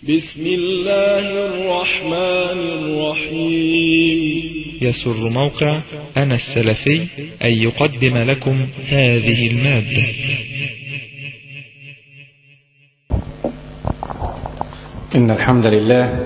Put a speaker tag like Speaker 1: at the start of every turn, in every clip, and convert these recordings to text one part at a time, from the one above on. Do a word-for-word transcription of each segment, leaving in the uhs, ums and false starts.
Speaker 1: بسم الله الرحمن الرحيم.
Speaker 2: يسر موقع أنا السلفي أن يقدم لكم هذه المادة.
Speaker 3: إن الحمد لله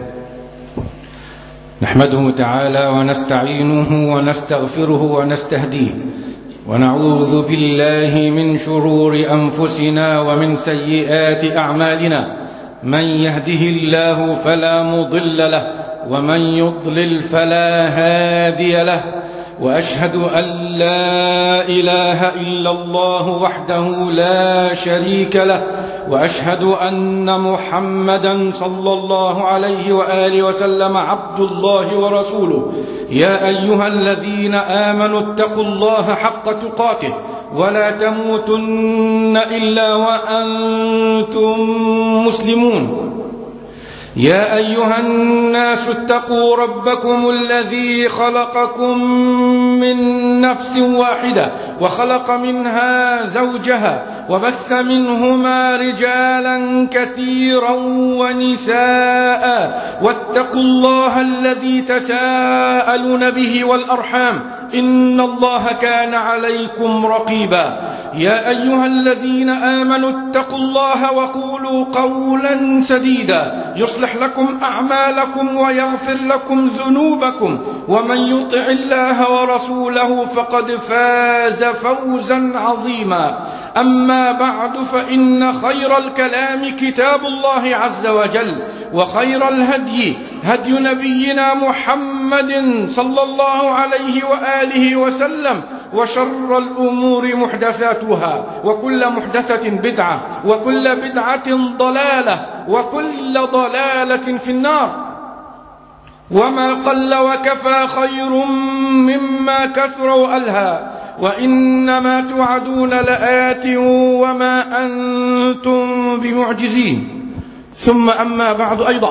Speaker 3: نحمده تعالى ونستعينه ونستغفره ونستهديه، ونعوذ بالله من شرور أنفسنا ومن سيئات أعمالنا. من يهده الله فلا مضل له، ومن يضلل فلا هادي له، وأشهد أن لا إله إلا الله وحده لا شريك له، وأشهد أن محمدا صلى الله عليه وآله وسلم عبد الله ورسوله. يا أيها الذين آمنوا اتقوا الله حق تقاته ولا تموتن إلا وأنتم مسلمون. يا أيها الناس اتقوا ربكم الذي خلقكم من نفس واحدة وخلق منها زوجها وبث منهما رجالا كثيرا ونساء، واتقوا الله الذي تساءلون به والأرحام إن الله كان عليكم رقيبا. يا أيها الذين آمنوا اتقوا الله وقولوا قولا سديدا يصلح لكم أعمالكم ويغفر لكم ذنوبكم، ومن يطع الله ورسوله فقد فاز فوزا عظيما. أما بعد، فإن خير الكلام كتاب الله عز وجل، وخير الهدي هدي نبينا محمد صلى الله عليه وآله وسلم، وشر الأمور محدثاتها، وكل محدثة بدعة، وكل بدعة ضلالة، وكل ضلالة في النار. وما قل وكفى خير مما كثر وألهى، وإنما توعدون لآت وما أنتم بمعجزين. ثم أما بعد أيضا،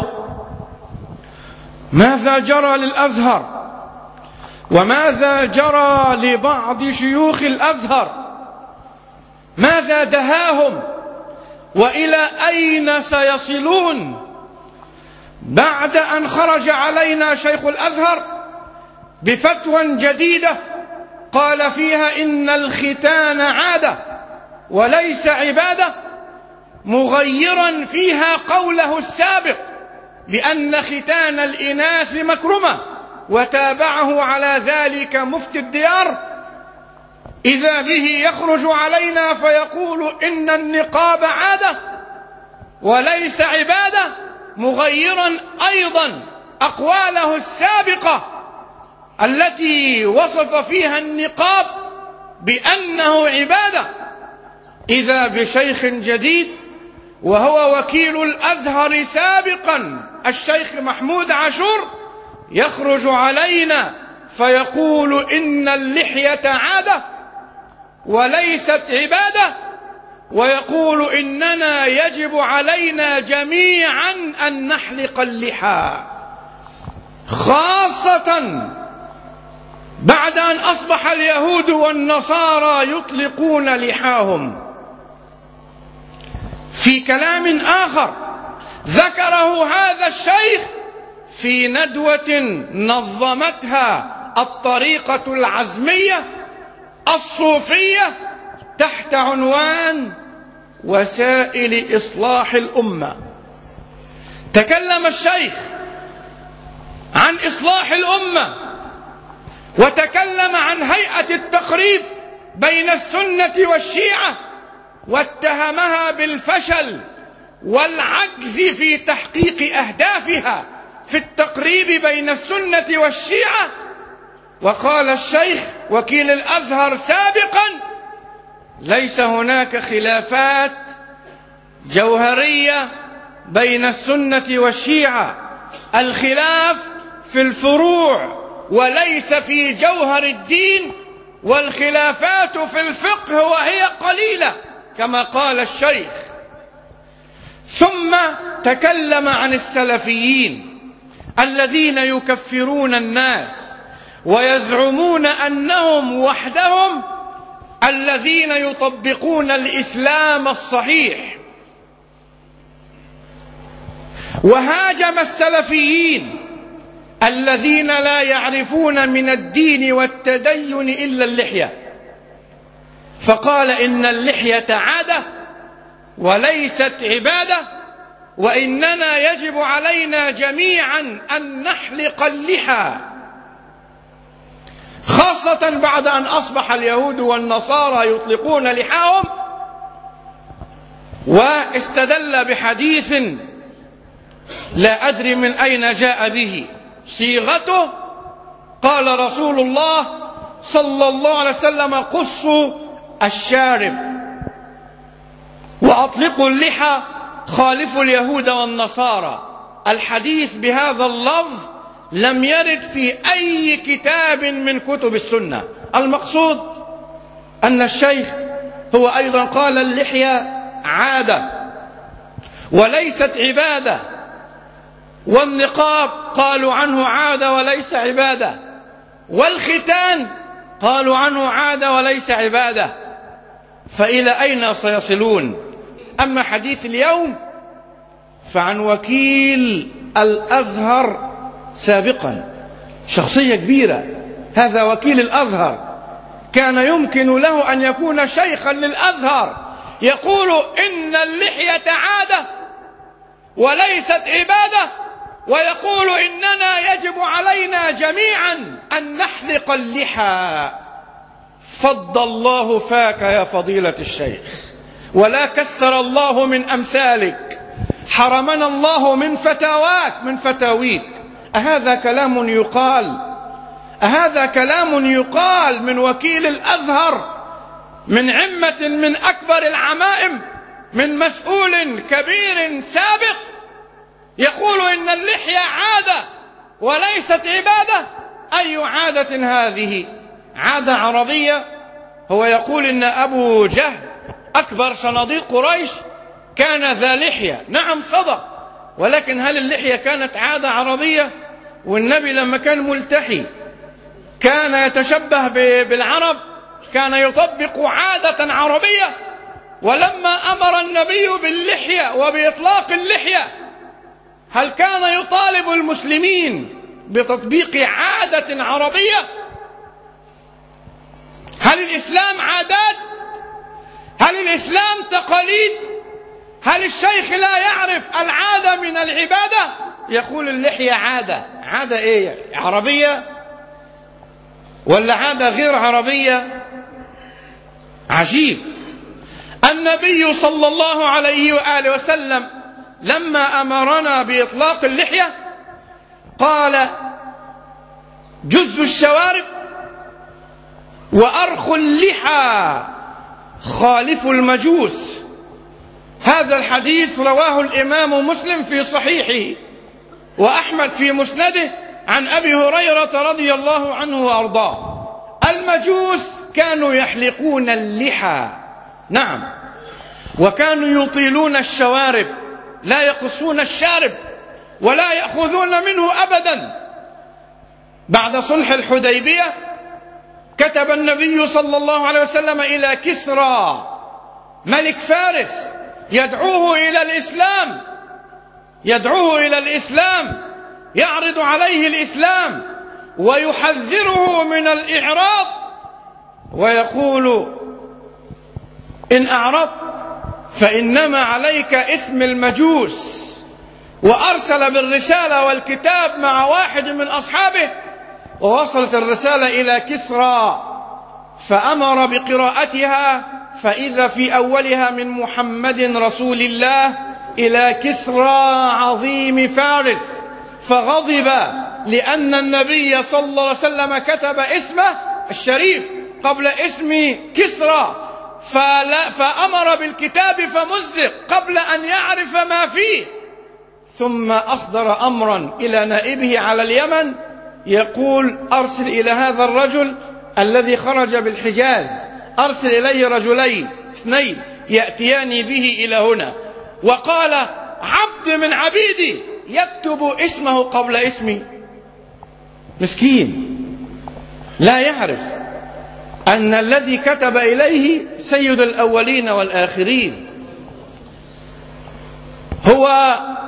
Speaker 3: ماذا جرى للأزهر وماذا جرى لبعض شيوخ الأزهر؟ ماذا دهاهم وإلى أين سيصلون بعد أن خرج علينا شيخ الأزهر بفتوى جديدة قال فيها إن الختان عادة وليس عبادة، مغيرا فيها قوله السابق بأن ختان الإناث مكرمة، وتابعه على ذلك مفتي الديار. إذا به يخرج علينا فيقول إن النقاب عادة وليس عبادة، مغيرا أيضا أقواله السابقة التي وصف فيها النقاب بأنه عبادة. إذا بشيخ جديد وهو وكيل الأزهر سابقا الشيخ محمود عاشور يخرج علينا فيقول إن اللحية عادة وليست عبادة، ويقول إننا يجب علينا جميعا أن نحلق اللحى، خاصة بعد أن أصبح اليهود والنصارى يطلقون لحاهم. في كلام آخر ذكره هذا الشيخ في ندوة نظمتها الطريقة العزمية الصوفية تحت عنوان وسائل إصلاح الأمة. تكلم الشيخ عن إصلاح الأمة، وتكلم عن هيئة التقريب بين السنة والشيعة، واتهمها بالفشل والعجز في تحقيق أهدافها في التقريب بين السنة والشيعة. وقال الشيخ وكيل الأزهر سابقا ليس هناك خلافات جوهرية بين السنة والشيعة، الخلاف في الفروع وليس في جوهر الدين، والخلافات في الفقه وهي قليلة كما قال الشيخ. ثم تكلم عن السلفيين الذين يكفرون الناس ويزعمون أنهم وحدهم الذين يطبقون الإسلام الصحيح. وهاجم السلفيين الذين لا يعرفون من الدين والتدين إلا اللحية، فقال إن اللحية عادة وليست عبادة، وإننا يجب علينا جميعا أن نحلق اللحى، خاصة بعد أن أصبح اليهود والنصارى يطلقون لحاهم. واستدل بحديث لا أدري من أين جاء به، صيغته قال رسول الله صلى الله عليه وسلم: قصوا الشارب وأطلقوا اللحى، خالفوا اليهود والنصارى. الحديث بهذا اللفظ لم يرد في أي كتاب من كتب السنة. المقصود أن الشيخ هو أيضا قال اللحية عادة وليست عبادة، والنقاب قالوا عنه عادة وليس عبادة، والختان قالوا عنه عادة وليس عبادة، فإلى أين سيصلون؟ أما حديث اليوم فعن وكيل الأزهر سابقا، شخصية كبيرة، هذا وكيل الأزهر، كان يمكن له أن يكون شيخا للأزهر، يقول إن اللحية عادة وليست عبادة، ويقول إننا يجب علينا جميعا أن نحلق اللحى. فض الله فاك يا فضيلة الشيخ، ولا كثر الله من أمثالك، حرمنا الله من فتاواك من فتاويك. أهذا كلام يقال؟ أهذا كلام يقال من وكيل الأزهر، من عمة من أكبر العمائم، من مسؤول كبير سابق، يقول إن اللحية عادة وليست عبادة؟ أي عادة هذه؟ عادة عربية؟ هو يقول إن أبو جهل أكبر صناديق قريش كان ذا لحية، نعم صدق، ولكن هل اللحية كانت عادة عربية؟ والنبي لما كان ملتحي كان يتشبه بالعرب، كان يطبق عادة عربية. ولما أمر النبي باللحية وبإطلاق اللحية، هل كان يطالب المسلمين بتطبيق عادة عربية؟ هل الإسلام عادات؟ هل الإسلام تقاليد؟ هل الشيخ لا يعرف العادة من العبادة؟ يقول اللحية عادة. عادة إيه؟ عربية ولا عادة غير عربية؟ عجيب. النبي صلى الله عليه وآله وسلم لما أمرنا بإطلاق اللحية قال: جز الشوارب وأرخ اللحى خالف المجوس. هذا الحديث رواه الإمام مسلم في صحيحه، وأحمد في مسنده، عن أبي هريرة رضي الله عنه وأرضاه. المجوس كانوا يحلقون اللحى، نعم، وكانوا يطيلون الشوارب، لا يقصون الشارب ولا يأخذون منه أبدا. بعد صلح الحديبية كتب النبي صلى الله عليه وسلم إلى كسرى ملك فارس يدعوه إلى الإسلام، يدعوه إلى الإسلام، يعرض عليه الإسلام ويحذره من الإعراض، ويقول: إن أعرضت فإنما عليك إثم المجوس. وأرسل بالرسالة والكتاب مع واحد من أصحابه، ووصلت الرسالة إلى كسرى، فأمر بقراءتها، فإذا في أولها: من محمد رسول الله إلى كسرى عظيم فارس. فغضب لأن النبي صلى الله عليه وسلم كتب اسمه الشريف قبل اسم كسرى، فأمر بالكتاب فمزق قبل أن يعرف ما فيه، ثم أصدر أمرا إلى نائبه على اليمن يقول: أرسل إلى هذا الرجل الذي خرج بالحجاز، أرسل إليه رجلين اثنين يأتياني به إلى هنا. وقال: عبد من عبيدي يكتب اسمه قبل اسمي. مسكين لا يعرف أن الذي كتب إليه سيد الأولين والآخرين. هو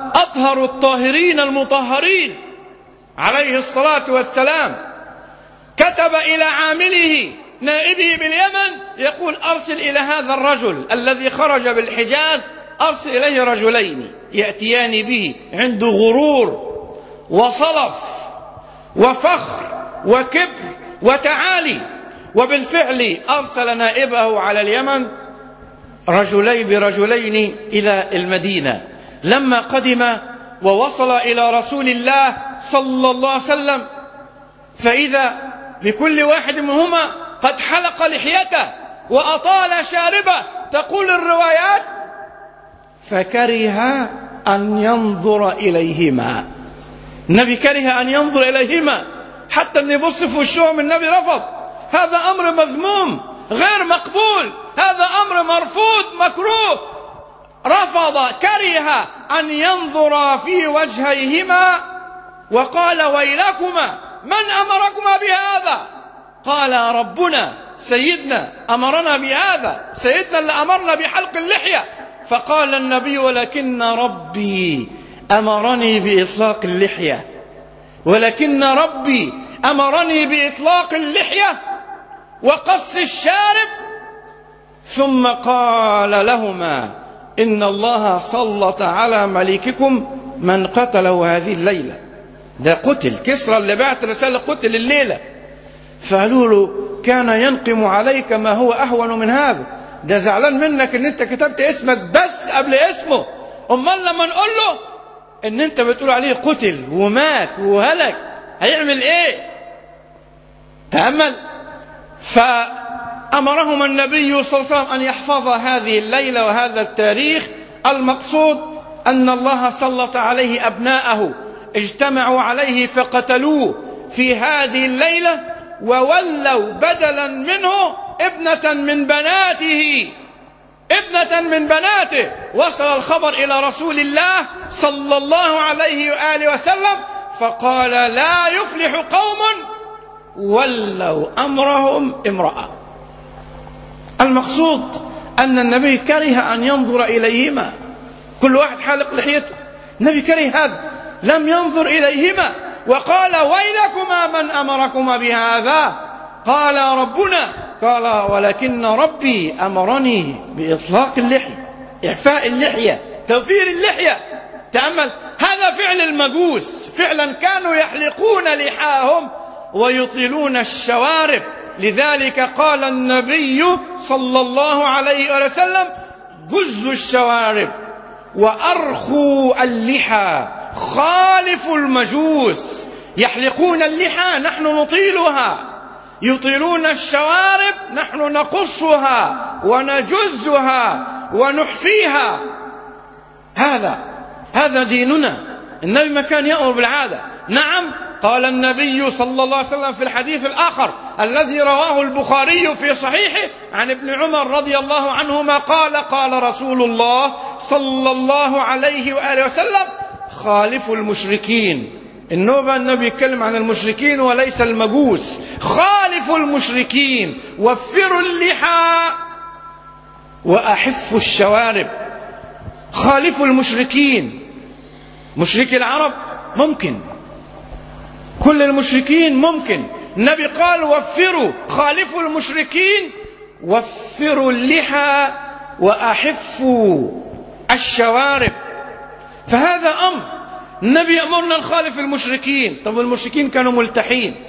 Speaker 3: أطهر الطاهرين المطهرين عليه الصلاة والسلام كتب إلى عامله نائبه باليمن يقول أرسل إلى هذا الرجل الذي خرج بالحجاز، أرسل إليه رجلين يأتيان به عنده غرور وصلف وفخر وكبر وتعالي. وبالفعل أرسل نائبه على اليمن رجلين برجلين إلى المدينة. لما قدم ووصل إلى رسول الله صلى الله عليه وسلم فإذا بكل واحد منهما قد حلق لحيته وأطال شاربه، تقول الروايات فكره أن ينظر إليهما. النبي كره أن ينظر إليهما، حتى أن يبص في وشهم النبي رفض. هذا أمر مذموم غير مقبول، هذا أمر مرفوض مكروه. رفض، كره أن ينظر في وجهيهما وقال ويلكما من أمركما بهذا؟ قال ربنا سيدنا أمرنا بهذا، سيدنا اللي أمرنا بحلق اللحية. فقال النبي ولكن ربي أمرني بإطلاق اللحية، ولكن ربي أمرني بإطلاق اللحية وقص الشارب. ثم قال لهما إن الله سلط على ملككم من قتله هذه الليلة. ده قتل، كسرى اللي بعت رسالة قتل الليلة. فقالوا له كان ينقم عليك ما هو أهون من هذا، ده زعلان منك ان انت كتبت اسمك بس قبل اسمه، امال لما نقول له ان انت بتقول عليه قتل ومات وهلك هيعمل ايه؟ تأمل. فأمرهم النبي صلى الله عليه وسلم أن يحفظ هذه الليلة وهذا التاريخ. المقصود أن الله سلط عليه أبناءه اجتمعوا عليه فقتلوه في هذه الليلة، وولوا بدلا منه ابنة من بناته، ابنة من بناته. وصل الخبر إلى رسول الله صلى الله عليه وآله وسلم فقال لا يفلح قوم ولوا أمرهم امرأة. المقصود أن النبي كره أن ينظر إليهما، كل واحد حالق لحيته، النبي كره هذا، لم ينظر إليهما وقال ويلكما من أمركما بهذا؟ قال ربنا. قال ولكن ربي أمرني بإطلاق اللحية، إعفاء اللحية، توفير اللحية. تأمل، هذا فعل المجوس، فعلا كانوا يحلقون لحاهم ويطيلون الشوارب. لذلك قال النبي صلى الله عليه وسلم جزوا الشوارب وأرخوا اللحى، خالفوا المجوس. يحلقون اللحى نحن نطيلها، يطيلون الشوارب نحن نقصها ونجزها ونحفيها. هذا هذا ديننا. النبي ما كان يأمر بالعادة. نعم، قال النبي صلى الله عليه وسلم في الحديث الآخر الذي رواه البخاري في صحيحه عن ابن عمر رضي الله عنهما قال قال رسول الله صلى الله عليه وآله وسلم خالفوا المشركين. النوبة النبي يتكلم عن المشركين وليس المجوس. خالفوا المشركين، وفروا اللحى وأحفوا الشوارب. خالفوا المشركين، مشركي العرب ممكن، كل المشركين ممكن. النبي قال وفروا، خالفوا المشركين، وفروا اللحى وأحفوا الشوارب. فهذا أمر النبي يأمرنا نخالف المشركين. طب المشركين كانوا ملتحين،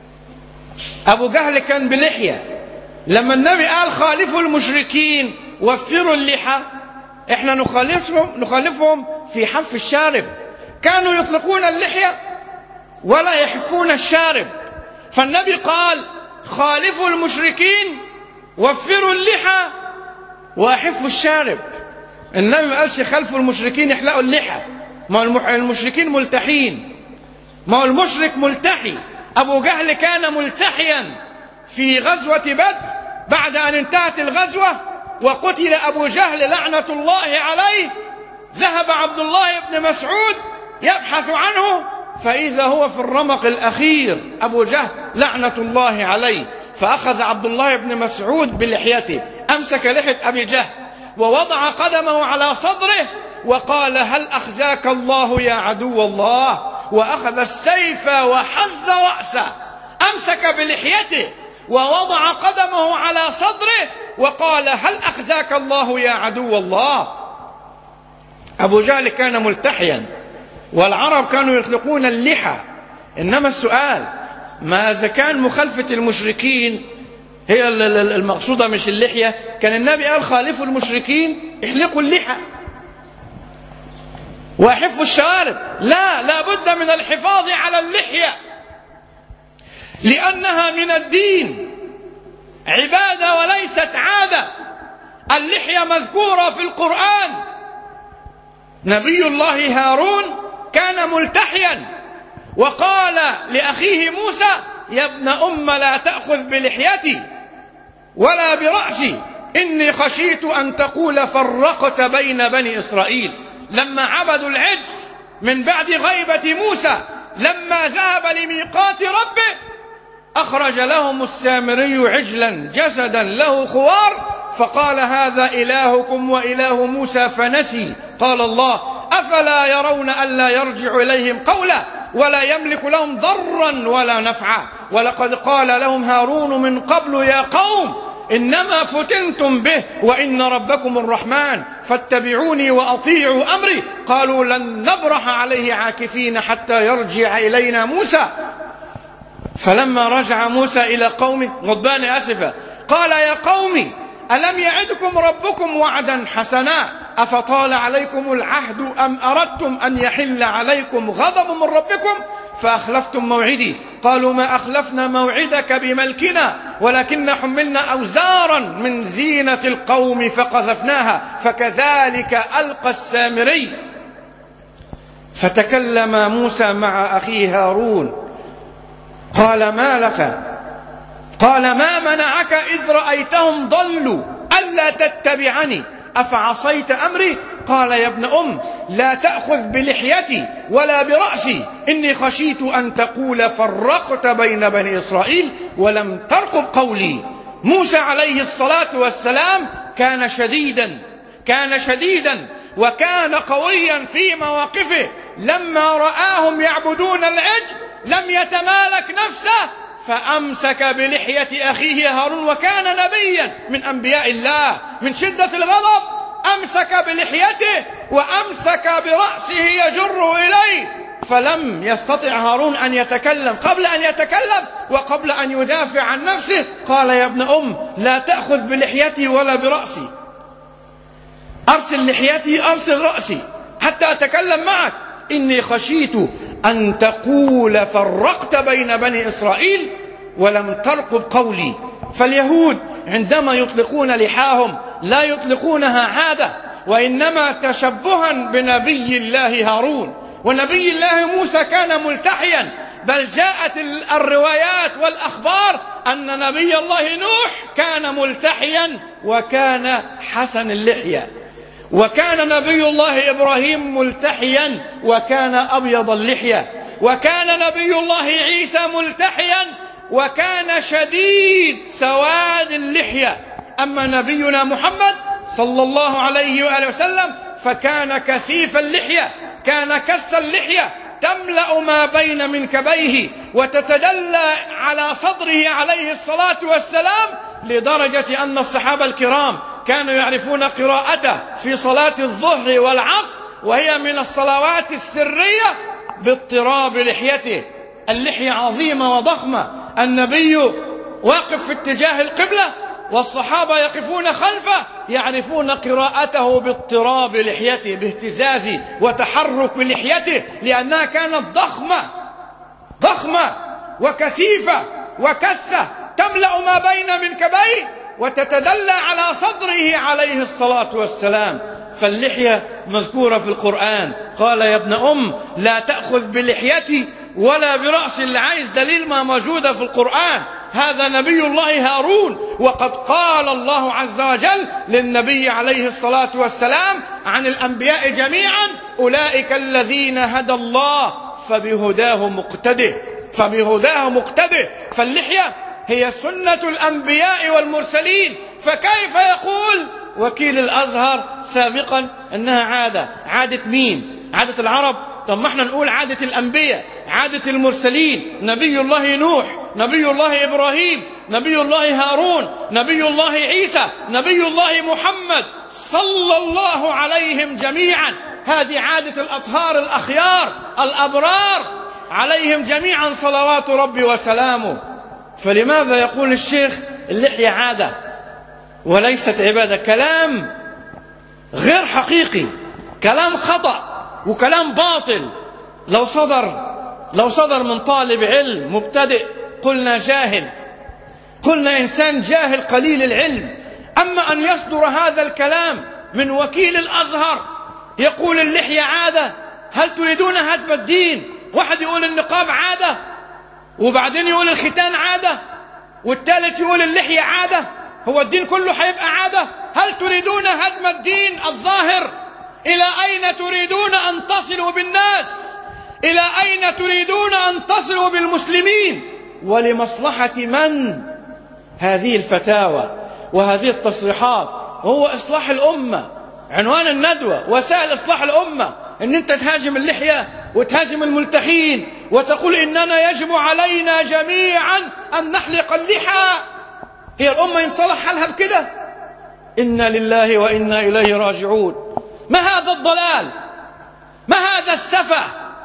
Speaker 3: أبو جهل كان بلحية. لما النبي قال خالفوا المشركين وفروا اللحى، احنا نخالفهم نخالفهم في حف الشارب. كانوا يطلقون اللحية ولا يحفون الشارب. فالنبي قال خالفوا المشركين وفروا اللحى وأحفوا الشارب. النبي ما قالش خالفوا المشركين يحلقوا اللحى، ما المشركين ملتحين، ما المشرك ملتحي. أبو جهل كان ملتحيا في غزوة بدر بعد أن انتهت الغزوة وقتل أبو جهل لعنة الله عليه. ذهب عبد الله بن مسعود يبحث عنه فإذا هو في الرمق الأخير أبو جهل لعنة الله عليه. فأخذ عبد الله بن مسعود بلحيته، أمسك لحية أبي جهل ووضع قدمه على صدره وقال هل أخزاك الله يا عدو الله، وأخذ السيف وحز رأسه، أمسك بلحيته ووضع قدمه على صدره وقال هل أخزاك الله يا عدو الله. أبو جهل كان ملتحيا، والعرب كانوا يطلقون اللحى، إنما السؤال ماذا كان مخالفة المشركين هي المقصودة مش اللحية؟ كان النبي قال خالفوا المشركين احلقوا اللحى واحفوا الشوارب. لا، لا بد من الحفاظ على اللحية لأنها من الدين، عبادة وليست عادة. اللحية مذكورة في القرآن. نبي الله هارون كان ملتحيا وقال لأخيه موسى يا ابن أم لا تأخذ بلحيتي ولا برأسي إني خشيت أن تقول فرقت بين بني إسرائيل. لما عبدوا العجل من بعد غيبة موسى، لما ذهب لميقات ربه أخرج لهم السامري عجلا جسدا له خوار فقال هذا إلهكم وإله موسى فنسي. قال الله أفلا يرون ألا يرجع إليهم قولا ولا يملك لهم ضرا ولا نفعا ولقد قال لهم هارون من قبل يا قوم إنما فتنتم به وإن ربكم الرحمن فاتبعوني وأطيعوا أمري قالوا لن نبرح عليه عاكفين حتى يرجع إلينا موسى. فلما رجع موسى إلى قومه غضبان أسفا قال يا قوم ألم يعدكم ربكم وعدا حسنا أفطال عليكم العهد أم أردتم أن يحل عليكم غضب من ربكم فأخلفتم موعدي قالوا ما أخلفنا موعدك بملكنا ولكن حملنا أوزارا من زينة القوم فقذفناها فكذلك ألقى السامري. فتكلم موسى مع أخيه هارون قال ما لك؟ قال ما منعك إذ رأيتهم ضلوا ألا تتبعني أفعصيت أمري؟ قال يا ابن أم لا تأخذ بلحيتي ولا برأسي إني خشيت أن تقول فرقت بين بني إسرائيل ولم ترقب قولي. موسى عليه الصلاة والسلام كان شديدا كان شديدا وكان قويا في مواقفه. لما رآهم يعبدون العجل لم يتمالك نفسه فأمسك بلحية أخيه هارون وكان نبيا من أنبياء الله. من شدة الغضب أمسك بلحيته وأمسك برأسه يجر إليه فلم يستطع هارون أن يتكلم. قبل أن يتكلم وقبل أن يدافع عن نفسه قال يا ابن أم لا تأخذ بلحيتي ولا برأسي، أرسل لحيتي أرسل رأسي حتى أتكلم معك إني خشيت أن تقول فرقت بين بني إسرائيل ولم ترقب قولي. فاليهود عندما يطلقون لحاهم لا يطلقونها عادة وإنما تشبها بنبي الله هارون. ونبي الله موسى كان ملتحيا، بل جاءت الروايات والأخبار أن نبي الله نوح كان ملتحيا وكان حسن اللحية، وكان نبي الله إبراهيم ملتحيا وكان أبيض اللحية، وكان نبي الله عيسى ملتحيا وكان شديد سواد اللحية. أما نبينا محمد صلى الله عليه وآله وسلم فكان كثيف اللحية، كان كث اللحية تملأ ما بين منكبيه وتتدلى على صدره عليه الصلاة والسلام، لدرجة أن الصحابة الكرام كانوا يعرفون قراءته في صلاة الظهر والعصر وهي من الصلوات السرية باضطراب لحيته. اللحية عظيمة وضخمة، النبي واقف في اتجاه القبلة والصحابة يقفون خلفه يعرفون قراءته باضطراب لحيته، باهتزاز وتحرك لحيته، لأنها كانت ضخمة ضخمة وكثيفة وكثة تملأ ما بين منكبيه وتتدلى على صدره عليه الصلاة والسلام. فاللحية مذكورة في القرآن. قال يا ابن أم لا تأخذ بلحيتي ولا برأس. اللي عايز دليل ما موجودة في القرآن هذا نبي الله هارون، وقد قال الله عز وجل للنبي عليه الصلاة والسلام عن الأنبياء جميعا أولئك الذين هدى الله فبهداه مقتده فبهداه مقتده. فاللحية هي سنة الأنبياء والمرسلين، فكيف يقول وكيل الأزهر سابقا أنها عادة. عادة مين؟ عادة العرب؟ طب ما احنا نقول عادة الأنبياء، عادة المرسلين، نبي الله نوح، نبي الله إبراهيم، نبي الله هارون، نبي الله عيسى، نبي الله محمد صلى الله عليهم جميعا. هذه عادة الأطهار الأخيار الأبرار عليهم جميعا صلوات ربي وسلامه. فلماذا يقول الشيخ اللحية عادة وليست عبادة؟ كلام غير حقيقي، كلام خطأ وكلام باطل. لو صدر لو صدر من طالب علم مبتدئ قلنا جاهل، قلنا إنسان جاهل قليل العلم. أما أن يصدر هذا الكلام من وكيل الأزهر يقول اللحية عادة، هل تريدون هدم الدين؟ واحد يقول النقاب عادة، وبعدين يقول الختان عادة، والثالث يقول اللحية عادة. هو الدين كله هيبقى عادة؟ هل تريدون هدم الدين الظاهر؟ إلى أين تريدون أن تصلوا بالناس؟ إلى أين تريدون أن تصلوا بالمسلمين؟ ولمصلحة من هذه الفتاوى وهذه التصريحات؟ هو إصلاح الأمة، عنوان الندوة وسائل إصلاح الأمة. إن أنت تهاجم اللحية وتهاجم الملتحين وتقول إننا يجب علينا جميعا أن نحلق اللحى. هي الأمة ينصلح حالها بكده؟ إنا لله وإنا إليه راجعون. ما هذا الضلال؟ ما هذا السفه؟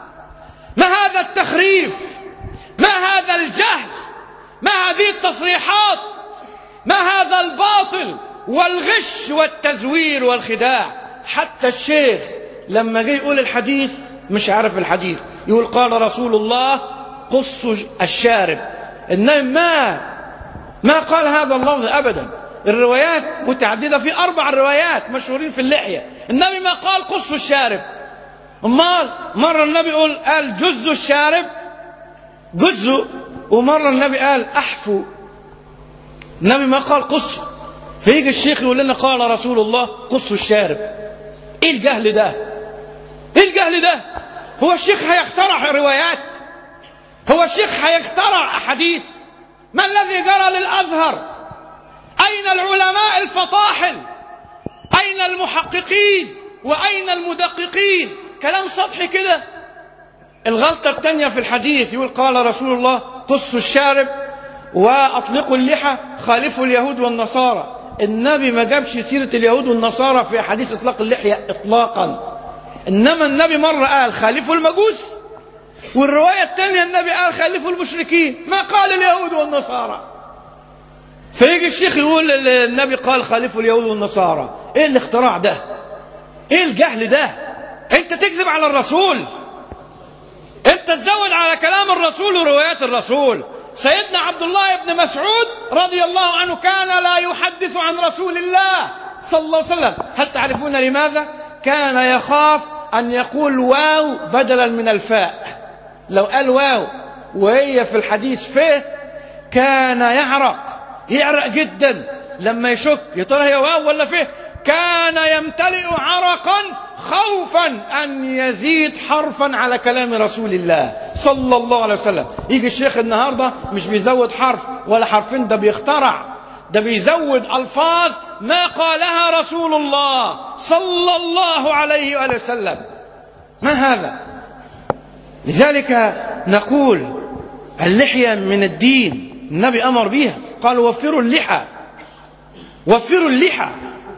Speaker 3: ما هذا التخريف؟ ما هذا الجهل؟ ما هذه التصريحات؟ ما هذا الباطل والغش والتزوير والخداع؟ حتى الشيخ لما جاي يقول الحديث مش عارف الحديث، يقول قال رسول الله قصوا الشارب. إنما ما ما قال هذا اللفظ أبدا. الروايات متعددة، في أربع روايات مشهورين في اللحية. النبي ما قال قصوا الشارب. أمال مرة النبي يقول قال جزوا الشارب جزوا، ومرة النبي قال أحفوا. النبي ما قال قصوا. فيجي الشيخ يقول لنا قال رسول الله قصوا الشارب. ايه الجهل ده؟ ايه الجهل ده؟ هو الشيخ هيخترع روايات؟ هو الشيخ هيخترع أحاديث؟ ما الذي جرى للأزهر؟ أين العلماء الفطاحل؟ أين المحققين؟ وأين المدققين؟ كلام سطحي كده. الغلطة الثانية في الحديث يقول قال رسول الله قصوا الشارب وأطلقوا اللحى خالفوا اليهود والنصارى. النبي ما جابش سيرة اليهود والنصارى في حديث إطلاق اللحية إطلاقا. إنما النبي مرة قال خالفوا المجوس، والرواية الثانية النبي قال خالفوا المشركين، ما قال اليهود والنصارى. فيجي الشيخ يقول النبي قال خالفوا اليهود والنصارى. ايه الاختراع ده؟ ايه الجهل ده؟ انت تكذب على الرسول، انت تزود على كلام الرسول وروايات الرسول. سيدنا عبد الله بن مسعود رضي الله عنه كان لا يحدث عن رسول الله صلى الله عليه وسلم. هل تعرفون لماذا؟ كان يخاف أن يقول واو بدلا من الفاء. لو قال واو وهي في الحديث فيه كان يعرق يعرق جدا لما يشك يا ترى هي واو ولا فيه. كان يمتلئ عرقا خوفا أن يزيد حرفا على كلام رسول الله صلى الله عليه وسلم. يجي الشيخ النهاردة مش بيزود حرف ولا حرفين، ده بيخترع، ده بيزود ألفاظ ما قالها رسول الله صلى الله عليه وآله وسلم. ما هذا؟ لذلك نقول اللحية من الدين، النبي أمر بها، قال وفروا اللحى وفروا اللحى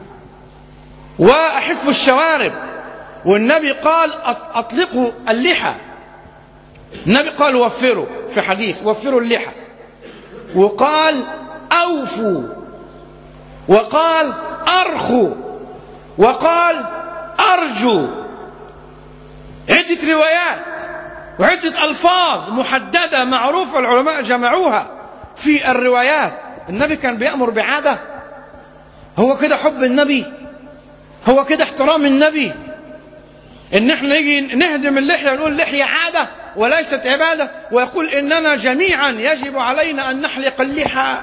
Speaker 3: وأحفوا الشوارب. والنبي قال أطلقوا اللحى. النبي قال وفروا في حديث وفروا اللحى، وقال أوفوا، وقال أرخوا، وقال أرجوا. عدة روايات وعدة ألفاظ محددة معروفة العلماء جمعوها في الروايات. النبي كان بيأمر بعادة؟ هو كده حب النبي؟ هو كده احترام النبي؟ ان احنا نيجي نهدم اللحية ونقول اللحية عادة وليست عبادة، ويقول اننا جميعا يجب علينا ان نحلق اللحى؟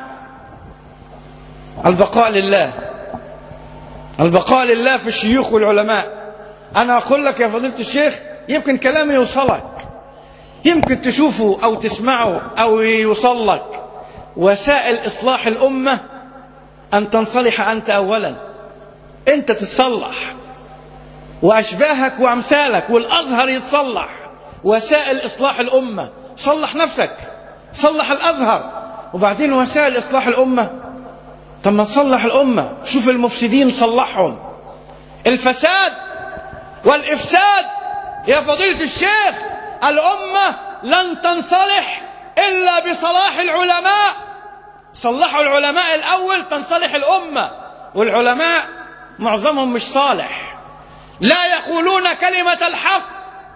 Speaker 3: البقاء لله، البقاء لله في الشيوخ والعلماء. انا اقول لك يا فضيلة الشيخ يمكن كلامي يوصلك، يمكن تشوفه او تسمعه او يوصل لك. وسائل اصلاح الامة ان تنصلح انت اولا، انت تتصلح واشباهك وامثالك، والازهر يتصلح، وسائل اصلاح الامه. صلح نفسك، صلح الازهر، وبعدين وسائل اصلاح الامه. طب ما تصلح الامه، شوف المفسدين صلحهم. الفساد والافساد يا فضيلة الشيخ، الامه لن تنصلح الا بصلاح العلماء. صلحوا العلماء الاول تنصلح الامه، والعلماء معظمهم مش صالح، لا يقولون كلمة الحق،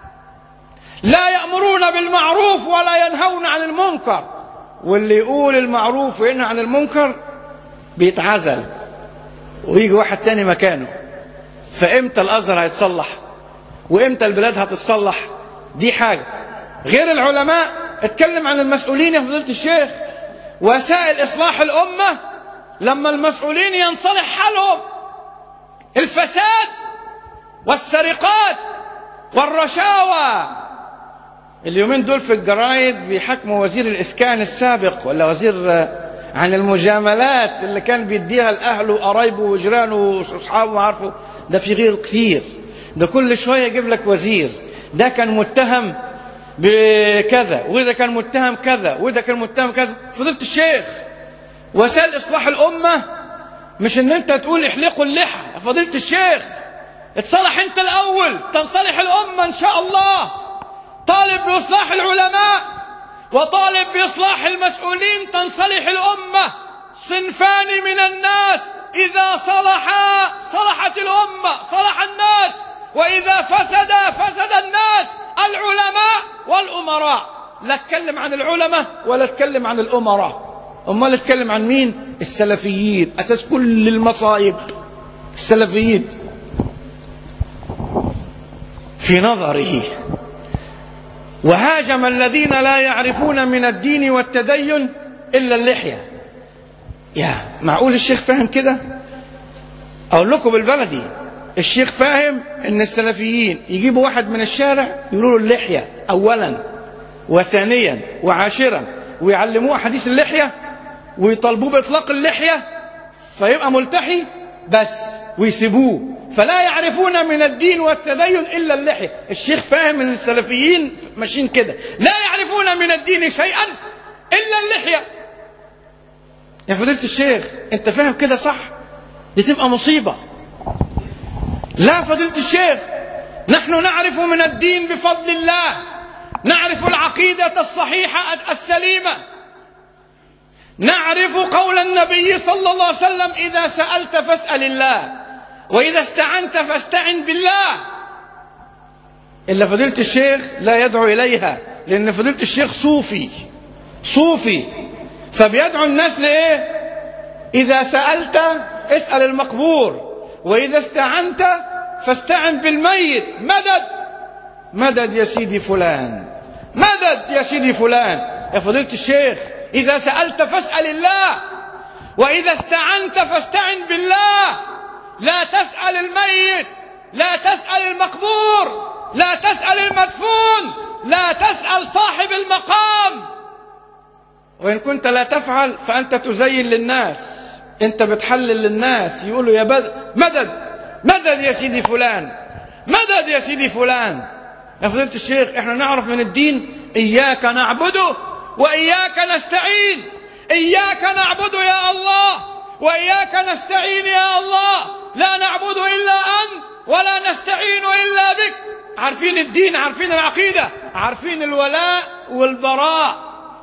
Speaker 3: لا يأمرون بالمعروف ولا ينهون عن المنكر. واللي يقول المعروف وينهى عن المنكر بيتعزل ويجي واحد تاني مكانه. فإمتى الأزهر هيتصلح؟ وإمتى البلاد هتتصلح؟ دي حاجة. غير العلماء، اتكلم عن المسؤولين يا فضيلة الشيخ. وسائل إصلاح الأمة لما المسؤولين ينصلح حالهم. الفساد والسرقات والرشاوى، اليومين دول في الجرايد بيحكموا وزير الإسكان السابق، ولا وزير عن المجاملات اللي كان بيديها لأهله وقرايبه وجيرانه وأصحابه وعارفه. ده في غيره كتير. ده كل شوية يجيب لك وزير، ده كان متهم بكذا، وده كان متهم كذا، وده كان متهم كذا. فضيلة الشيخ، وسائل إصلاح الأمة مش ان انت تقول احلقوا اللحى. يا فضيلة الشيخ، اتصلح انت الاول تنصلح الامة ان شاء الله. طالب باصلاح العلماء وطالب باصلاح المسؤولين تنصلح الامة. صنفان من الناس اذا صلحا صلحت الامة، صلح الناس، واذا فسد فسد الناس، العلماء والامراء. لا اتكلم عن العلماء ولا اتكلم عن الامراء، امال اتكلم عن مين؟ السلفيين. اساس كل المصائب السلفيين. في نظره وهاجم الذين لا يعرفون من الدين والتدين الا اللحية. يا معقول الشيخ فاهم كده؟ اقول لكم بالبلدي، الشيخ فاهم ان السلفيين يجيبوا واحد من الشارع يقولوا له اللحية اولا وثانيا وعاشرا، ويعلموه حديث اللحية ويطالبوه باطلاق اللحية، فيبقى ملتحي بس، ويسيبوه. فلا يعرفون من الدين والتدين الا اللحية. الشيخ فاهم ان السلفيين ماشيين كده، لا يعرفون من الدين شيئا الا اللحية. يا فضيلة الشيخ، انت فاهم كده صح؟ دي تبقى مصيبة. لا فضيلة الشيخ، نحن نعرف من الدين بفضل الله، نعرف العقيدة الصحيحة السليمة، نعرف قول النبي صلى الله عليه وسلم: إذا سألت فاسأل الله، وإذا استعنت فاستعن بالله. إلا فضيلة الشيخ لا يدعو إليها، لأن فضيلة الشيخ صوفي صوفي فبيدعو الناس لإيه؟ إذا سألت اسأل المقبور، وإذا استعنت فاستعن بالميت. مدد مدد يا سيدي فلان، مدد يا سيدي فلان. يا فضيلة الشيخ، إذا سألت فاسأل الله، وإذا استعنت فاستعن بالله. لا تسأل الميت، لا تسأل المقبور، لا تسأل المدفون، لا تسأل صاحب المقام. وإن كنت لا تفعل فأنت تزين للناس، أنت بتحلل للناس، يقولوا يا بد... مدد مدد يا سيدي فلان، مدد يا سيدي فلان. يا فضيلة الشيخ، احنا نعرف من الدين: إياك نعبد وإياك نستعين. إياك نعبد يا الله، وإياك نستعين يا الله. لا نعبد إلا أنت، ولا نستعين إلا بك. عارفين الدين، عارفين العقيدة، عارفين الولاء والبراء،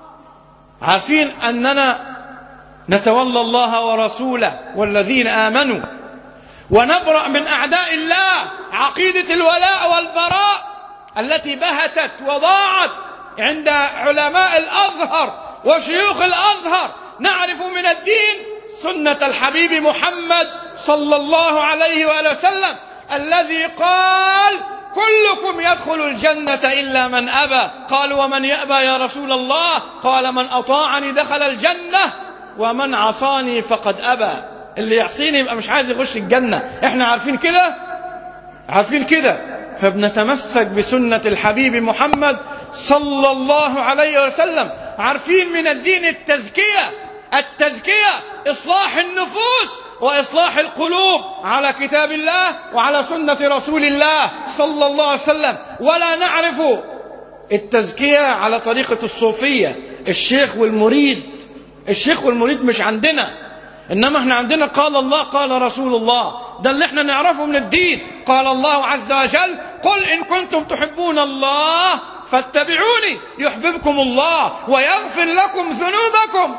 Speaker 3: عارفين أننا نتولى الله ورسوله والذين آمنوا، ونبرأ من أعداء الله. عقيدة الولاء والبراء التي بهتت وضاعت عند علماء الأزهر وشيوخ الأزهر. نعرف من الدين سنة الحبيب محمد صلى الله عليه وآله وسلم، الذي قال: كلكم يدخل الجنة إلا من أبى. قال: ومن يأبى يا رسول الله؟ قال: من أطاعني دخل الجنة، ومن عصاني فقد أبى. اللي يعصيني يبقى مش عايز يخش الجنة. احنا عارفين كده، عارفين كده. فبنتمسك بسنة الحبيب محمد صلى الله عليه وسلم. عارفين من الدين التزكية، التزكية إصلاح النفوس وإصلاح القلوب على كتاب الله وعلى سنة رسول الله صلى الله عليه وسلم، ولا نعرف التزكية على طريقة الصوفية، الشيخ والمريد. الشيخ والمريد مش عندنا، إنما احنا عندنا قال الله قال رسول الله، ده اللي احنا نعرفه من الدين. قال الله عز وجل: قل إن كنتم تحبون الله فاتبعوني يحببكم الله ويغفر لكم ذنوبكم.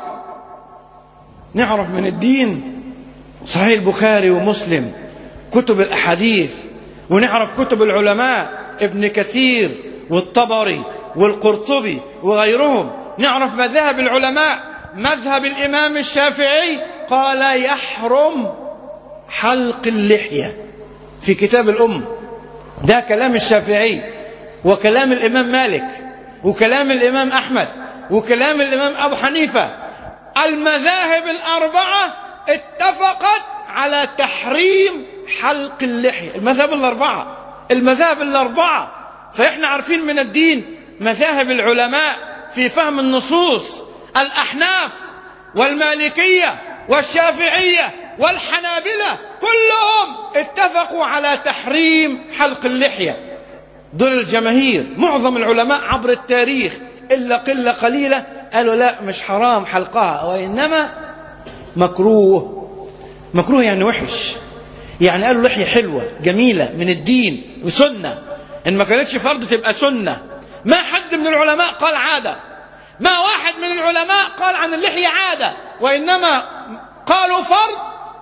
Speaker 3: نعرف من الدين صحيح البخاري ومسلم، كتب الأحاديث، ونعرف كتب العلماء ابن كثير والطبري والقرطبي وغيرهم. نعرف مذاهب العلماء. مذهب الإمام الشافعي قال يحرم حلق اللحية في كتاب الأم، ده كلام الشافعي، وكلام الإمام مالك، وكلام الإمام أحمد، وكلام الإمام أبو حنيفة. المذاهب الأربعة اتفقت على تحريم حلق اللحية. المذاهب الأربعة المذاهب الأربعة فإحنا عارفين من الدين مذاهب العلماء في فهم النصوص. الأحناف والمالكية والشافعية والحنابلة كلهم اتفقوا على تحريم حلق اللحية. دول الجماهير. معظم العلماء عبر التاريخ إلا قلة قليلة قالوا لا مش حرام حلقها، وإنما مكروه. مكروه يعني وحش، يعني قالوا لحية حلوة جميلة من الدين وسنة، إن ما كانتش فرض تبقى سنة. ما حد من العلماء قال عادة، ما واحد من العلماء قال عن اللحية عادة، وإنما قالوا فرض،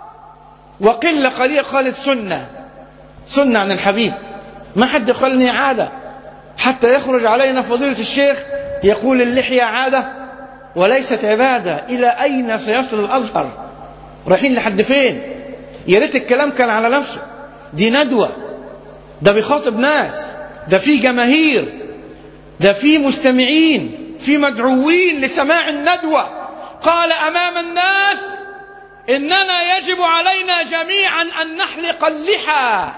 Speaker 3: وقلة قليلة قالت سنة، سنة عن الحبيب. ما حد قال إنها عادة، حتى يخرج علينا فضيلة الشيخ يقول اللحية عادة وليست عبادة. إلى أين سيصل الأزهر؟ رايحين لحد فين؟ يا ريت الكلام كان على نفسه. دي ندوة، ده بيخاطب ناس، ده في جماهير، ده في مستمعين، في مدعوين لسماع الندوة. قال أمام الناس إننا يجب علينا جميعا أن نحلق اللحى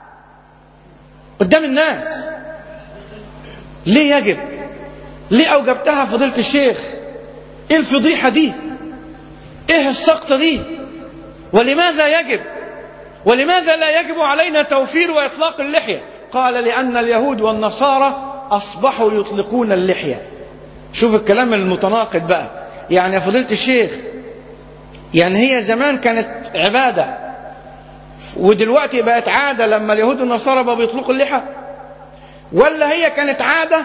Speaker 3: قدام الناس. ليه يجب؟ ليه أوجبتها فضيلة الشيخ؟ إيه الفضيحة دي؟ إيه السقطة دي؟ ولماذا يجب؟ ولماذا لا يجب علينا توفير وإطلاق اللحية؟ قال لأن اليهود والنصارى أصبحوا يطلقون اللحية. شوف الكلام المتناقض بقى. يعني يا فضيلة الشيخ، يعني هي زمان كانت عبادة ودلوقتي بقت عادة لما اليهود والنصارى بقوا بيطلقوا اللحى، ولا هي كانت عادة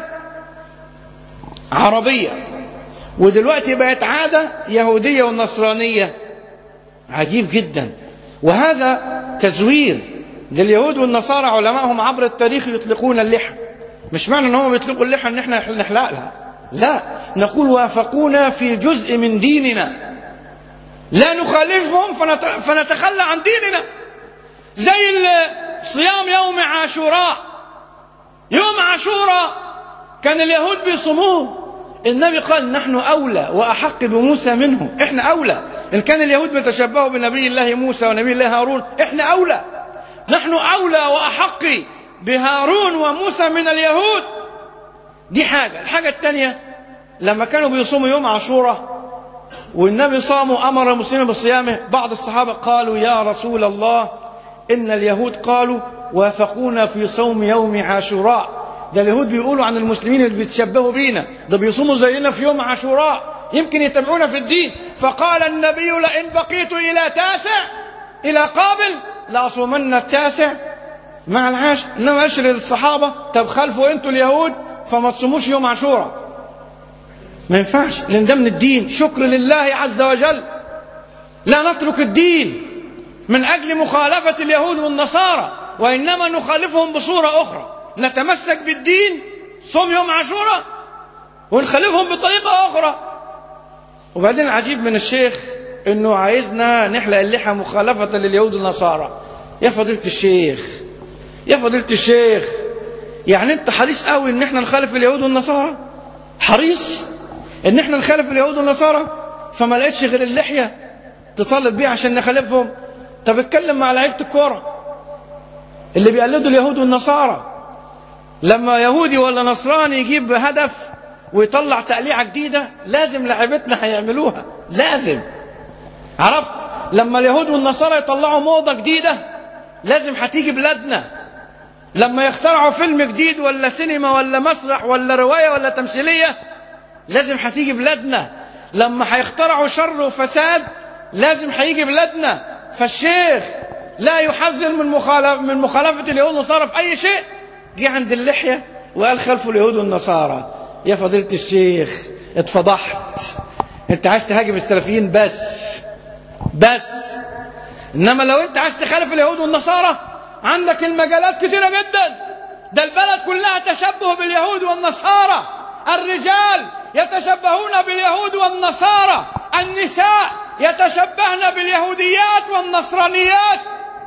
Speaker 3: عربية ودلوقتي بقت عادة يهودية والنصرانية؟ عجيب جدا. وهذا تزوير. لليهود والنصارى علماءهم عبر التاريخ يطلقون اللحى. مش معنى ان هم بيطلقوا اللحى ان احنا نحلقها، لا، نقول وافقونا في جزء من ديننا، لا نخالفهم فنتخلى عن ديننا. زي صيام يوم عاشوراء. يوم عاشوراء كان اليهود بيصوموه، النبي قال نحن أولى وأحق بموسى منهم. احنا أولى. إن كان اليهود بيتشبهوا بنبي الله موسى ونبي الله هارون، احنا أولى. نحن أولى وأحق بهارون وموسى من اليهود. دي حاجة. الحاجة الثانية، لما كانوا بيصوموا يوم عاشوراء والنبي صاموا أمر المسلمين بصيامه، بعض الصحابة قالوا يا رسول الله إن اليهود قالوا وافقونا في صوم يوم عاشوراء. ده اليهود بيقولوا عن المسلمين اللي بيتشبهوا بينا، ده بيصوموا زينا في يوم عاشوراء، يمكن يتبعونا في الدين. فقال النبي لئن بقيت إلى تاسع إلى قابل لأصومن التاسع مع العاشر. إنما أشر الصحابة طب خلفوا أنتوا اليهود فما تصوموش يوم عاشوراء. ما ينفعش، لأن ده من الدين. شكر لله عز وجل. لا نترك الدين من أجل مخالفة اليهود والنصارى، وإنما نخالفهم بصورة أخرى. نتمسك بالدين صوم يوم عاشوراء ونخالفهم بطريقة أخرى. وبعدين العجيب من الشيخ إنه عايزنا نحلق اللحى مخالفة لليهود والنصارى. يا فضيلة الشيخ، يا فضيلة الشيخ، يعني أنت حريص قوي إن احنا نخالف اليهود والنصارى؟ حريص إن احنا نخالف اليهود والنصارى؟ فما لقيتش غير اللحية تطالب بيه عشان نخالفهم؟ طب اتكلم مع لعيبة الكورة اللي بيقلدوا اليهود والنصارى. لما يهودي ولا نصراني يجيب هدف ويطلع تقليعة جديدة لازم لعيبتنا هيعملوها، لازم. عرفت؟ لما اليهود والنصارى يطلعوا موضة جديدة لازم هتيجي بلادنا. لما يخترعوا فيلم جديد ولا سينما ولا مسرح ولا رواية ولا تمثيلية لازم هتيجي بلادنا. لما هيخترعوا شر وفساد لازم هيجي بلادنا. فالشيخ لا يحذر من مخالف من مخالفة اليهود والنصارى في أي شيء. جه عند اللحية وقال خلفوا اليهود والنصارى. يا فضيلة الشيخ اتفضحت، انت عايز تهاجم السلفيين بس بس انما لو انت عايز تخالف اليهود والنصارى عندك المجالات كتيرة جدا. ده البلد كلها تشبه باليهود والنصارى. الرجال يتشبهون باليهود والنصارى، النساء يتشبهن باليهوديات والنصرانيات.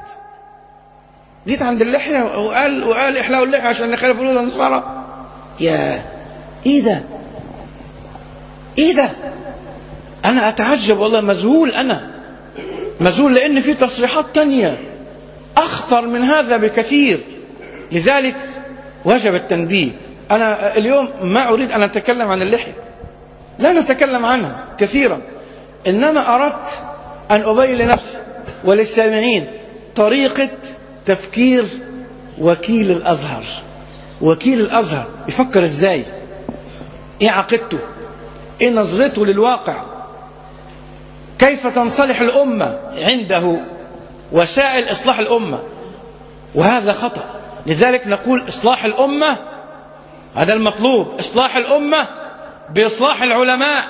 Speaker 3: جيت عند اللحية وقال وقال احلقوا اللحية عشان نخالف اليهود والنصارى. يا ايه ده ايه ده انا اتعجب والله، مذهول، انا مذهول، لان في تصريحات تانية اخطر من هذا بكثير. لذلك وجب التنبيه. انا اليوم ما اريد ان اتكلم عن اللحية، لا نتكلم عنها كثيرا، انما اردت ان ابين لنفسي وللسامعين طريقة تفكير وكيل الازهر. وكيل الازهر يفكر ازاي، ايه عقيدته، ايه نظرته للواقع، كيف تنصلح الامة عنده وسائل اصلاح الامة. وهذا خطأ. لذلك نقول اصلاح الامة هذا المطلوب، اصلاح الامة باصلاح العلماء،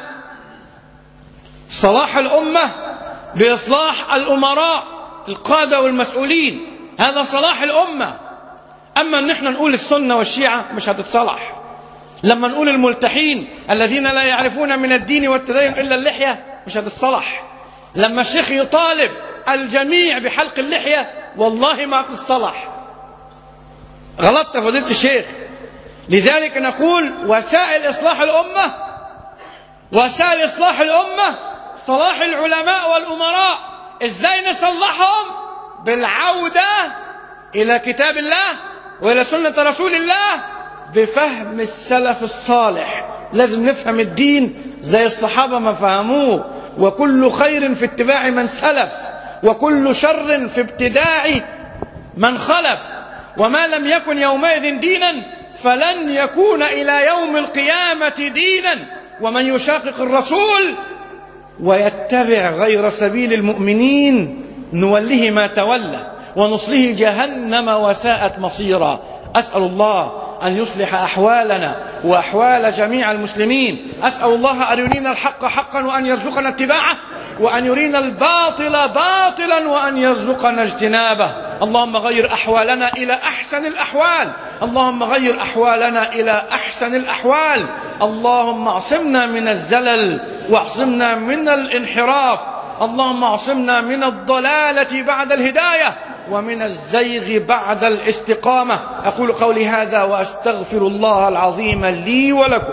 Speaker 3: صلاح الامة باصلاح الامراء القادة والمسؤولين، هذا صلاح الامة. اما ان احنا نقول السنة والشيعة مش هتتصلح، لما نقول الملتحين الذين لا يعرفون من الدين والتدين الا اللحية مش هتتصلح، لما الشيخ يطالب الجميع بحلق اللحية والله ما هتتصلح. غلطت يا فضيلة الشيخ. لذلك نقول وسائل إصلاح الأمة، وسائل إصلاح الأمة صلاح العلماء والأمراء. إزاي نصلحهم؟ بالعودة إلى كتاب الله وإلى سنة رسول الله بفهم السلف الصالح. لازم نفهم الدين زي الصحابة ما فهموه. وكل خير في اتباع من سلف، وكل شر في ابتداع من خلف. وما لم يكن يومئذ دينا فلن يكون إلى يوم القيامة دينا. ومن يشاقق الرسول ويتبع غير سبيل المؤمنين نوله ما تولى ونصله جهنم وساءت مصيرا. أسأل الله أن يصلح أحوالنا وأحوال جميع المسلمين. أسأل الله أن يرينا الحق حقا وأن يرزقنا اتباعه، وأن يرينا الباطل باطلا وأن يرزقنا اجتنابه. اللهم غير أحوالنا إلى أحسن الأحوال، اللهم غير أحوالنا إلى أحسن الأحوال. اللهم اعصمنا من الزلل واعصمنا من الانحراف. اللهم اعصمنا من الضلالة بعد الهداية ومن الزيغ بعد الاستقامة. أقول قولي هذا وأستغفر الله العظيم لي ولكم.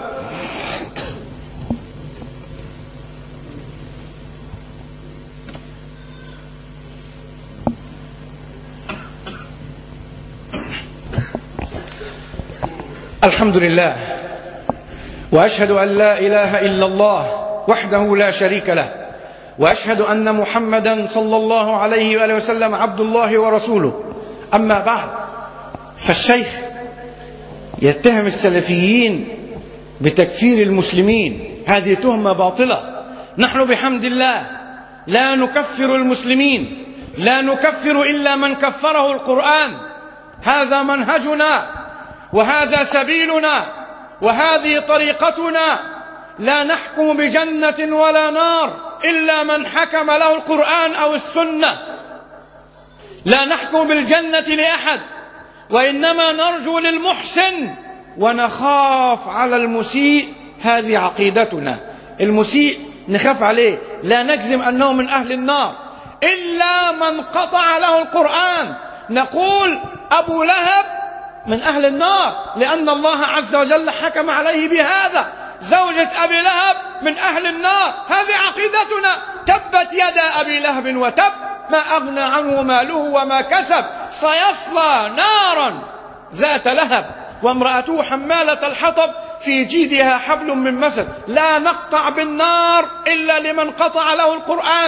Speaker 3: الحمد لله، وأشهد أن لا إله إلا الله وحده لا شريك له، وأشهد أن محمدا صلى الله عليه وآله وسلم عبد الله ورسوله. أما بعد، فالشيخ يتهم السلفيين بتكفير المسلمين. هذه تهمة باطلة. نحن بحمد الله لا نكفر المسلمين، لا نكفر إلا من كفره القرآن. هذا منهجنا وهذا سبيلنا وهذه طريقتنا. لا نحكم بجنة ولا نار إلا من حكم له القرآن أو السنة. لا نحكم بالجنة لأحد، وإنما نرجو للمحسن ونخاف على المسيء. هذه عقيدتنا. المسيء نخاف عليه، لا نجزم أنه من أهل النار إلا من قطع له القرآن. نقول أبو لهب من أهل النار لأن الله عز وجل حكم عليه بهذا. زوجة أبي لهب من أهل النار. هذه عقيدتنا. تبت يدا أبي لهب وتب ما أغنى عنه ماله وما كسب سيصلى نارا ذات لهب وامرأته حمالة الحطب في جيدها حبل من مسد. لا نقطع بالنار إلا لمن قطع له القرآن.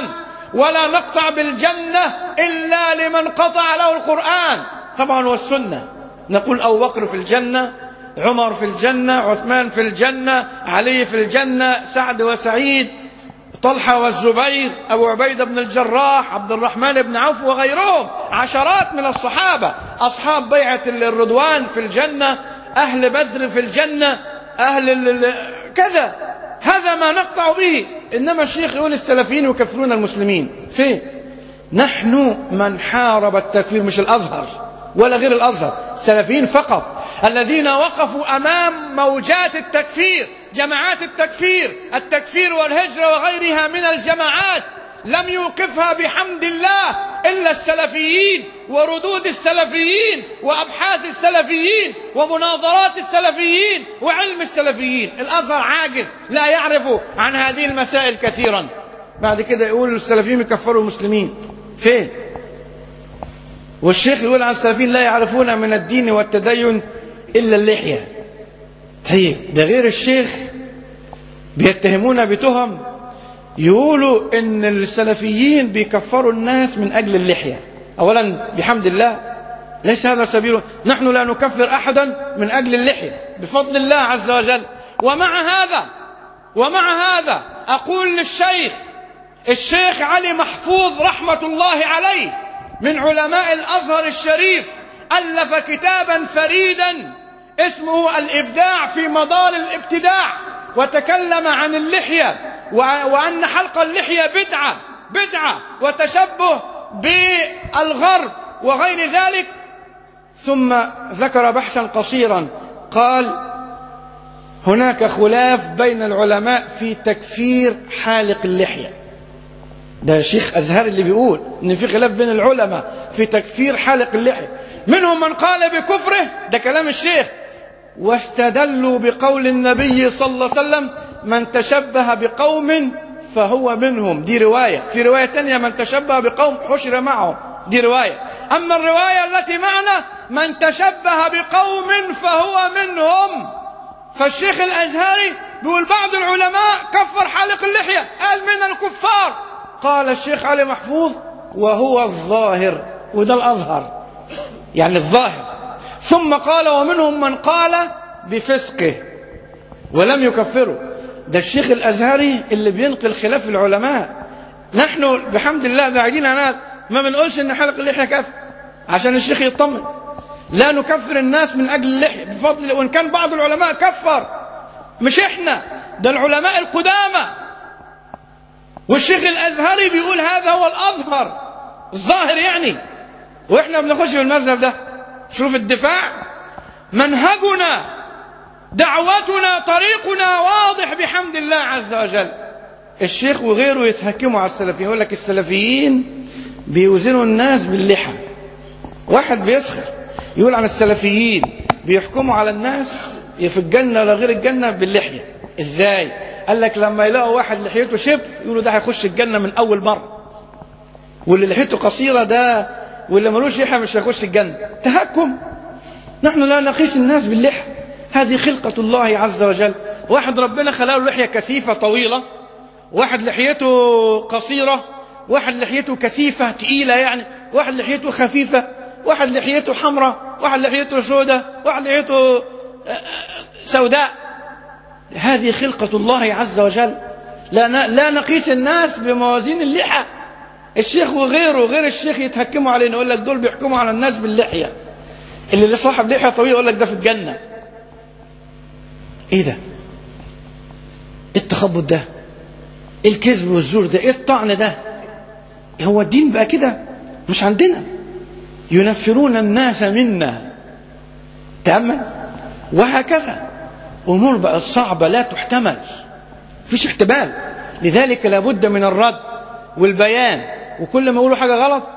Speaker 3: ولا نقطع بالجنة إلا لمن قطع له القرآن طبعا والسنة. نقول أبو بكر في الجنة، عمر في الجنة، عثمان في الجنة، علي في الجنة، سعد وسعيد، طلحة والزبير، أبو عبيدة بن الجراح، عبد الرحمن بن عوف وغيرهم، عشرات من الصحابة، أصحاب بيعة الرضوان في الجنة، أهل بدر في الجنة، أهل كذا. هذا ما نقطع به. إنما الشيخ يقول السلفيين يكفرون المسلمين. فين؟ نحن من حارب التكفير، مش الأزهر ولا غير الأزهر، السلفيين فقط الذين وقفوا أمام موجات التكفير، جماعات التكفير، التكفير والهجرة وغيرها من الجماعات، لم يوقفها بحمد الله إلا السلفيين وردود السلفيين وأبحاث السلفيين ومناظرات السلفيين وعلم السلفيين. الأزهر عاجز، لا يعرف عن هذه المسائل كثيرا. بعد كده يقول السلفيين يكفروا المسلمين. فين؟ والشيخ يقول عن السلفيين لا يعرفون من الدين والتدين إلا اللحية. طيب ده غير الشيخ بيتهمون بتهم، يقولوا إن السلفيين بيكفروا الناس من أجل اللحية. أولا بحمد الله ليس هذا سبيله، نحن لا نكفر أحدا من أجل اللحية بفضل الله عز وجل. ومع هذا ومع هذا أقول للشيخ الشيخ علي محفوظ رحمة الله عليه من علماء الأزهر الشريف ألف كتابا فريدا اسمه الإبداع في مدار الابتداع، وتكلم عن اللحية وأن حلق اللحية بدعة بدعة وتشبه بالغرب وغير ذلك. ثم ذكر بحثا قصيرا قال هناك خلاف بين العلماء في تكفير حالق اللحية. ده شيخ أزهري اللي بيقول إن في خلاف بين العلماء في تكفير حالق اللحية، منهم من قال بكفره، ده كلام الشيخ، واستدلوا بقول النبي صلى الله عليه وسلم من تشبه بقوم فهو منهم، دي رواية. في رواية تانية من تشبه بقوم حشر معهم، دي رواية. أما الرواية التي معنا من تشبه بقوم فهو منهم. فالشيخ الأزهري بيقول بعض العلماء كفر حالق اللحية، قال من الكفار. قال الشيخ علي محفوظ وهو الظاهر، وده الأظهر يعني الظاهر. ثم قال ومنهم من قال بفسقه ولم يكفره. ده الشيخ الأزهري اللي بينقل خلاف العلماء. نحن بحمد الله بعيدين عن ما بنقولش ان حلق اللحية كفر عشان الشيخ يطمن، لا نكفر الناس من أجل اللحية بفضل، وإن كان بعض العلماء كفر، مش احنا، ده العلماء القدامى. والشيخ الأزهري بيقول هذا هو الأظهر، الظاهر يعني، وإحنا بنخش في المذهب ده. شوف الدفاع، منهجنا دعوتنا طريقنا واضح بحمد الله عز وجل. الشيخ وغيره يتهكموا على السلفيين، يقول لك السلفيين بيوزنوا الناس باللحى. واحد بيسخر يقول عن السلفيين بيحكموا على الناس في الجنة ولا غير الجنة باللحية. ازاي؟ قال لك لما يلاقوا واحد لحيته شبر يقولوا ده هيخش الجنة من أول مرة، واللي لحيته قصيرة ده واللي ملوش لحية مش هيخش الجنة. تهكم. نحن لا نقيس الناس باللحى، هذه خلقة الله عز وجل. واحد ربنا خلاه لحية كثيفة طويلة، واحد لحيته قصيرة، واحد لحيته كثيفة تقيلة يعني، واحد لحيته خفيفة، واحد لحيته حمراء، واحد لحيته سوداء، واحد لحيته سوداء. هذه خلقة الله عز وجل. لا لا نقيس الناس بموازين اللحى. الشيخ وغيره غير الشيخ يتهكموا علينا، يقول لك دول بيحكموا على الناس باللحية، اللي صاحب لحية طويلة يقول لك ده في الجنة. ايه ده؟ ايه التخبط ده؟ ايه الكذب والزور ده؟ ايه الطعن ده؟ هو الدين بقى كده؟ مش عندنا. ينفرون الناس منا، تأمل. وهكذا أمور بقى صعبة لا تحتمل، فيش احتمال. لذلك لابد من الرد والبيان، وكل ما يقولوا حاجة غلط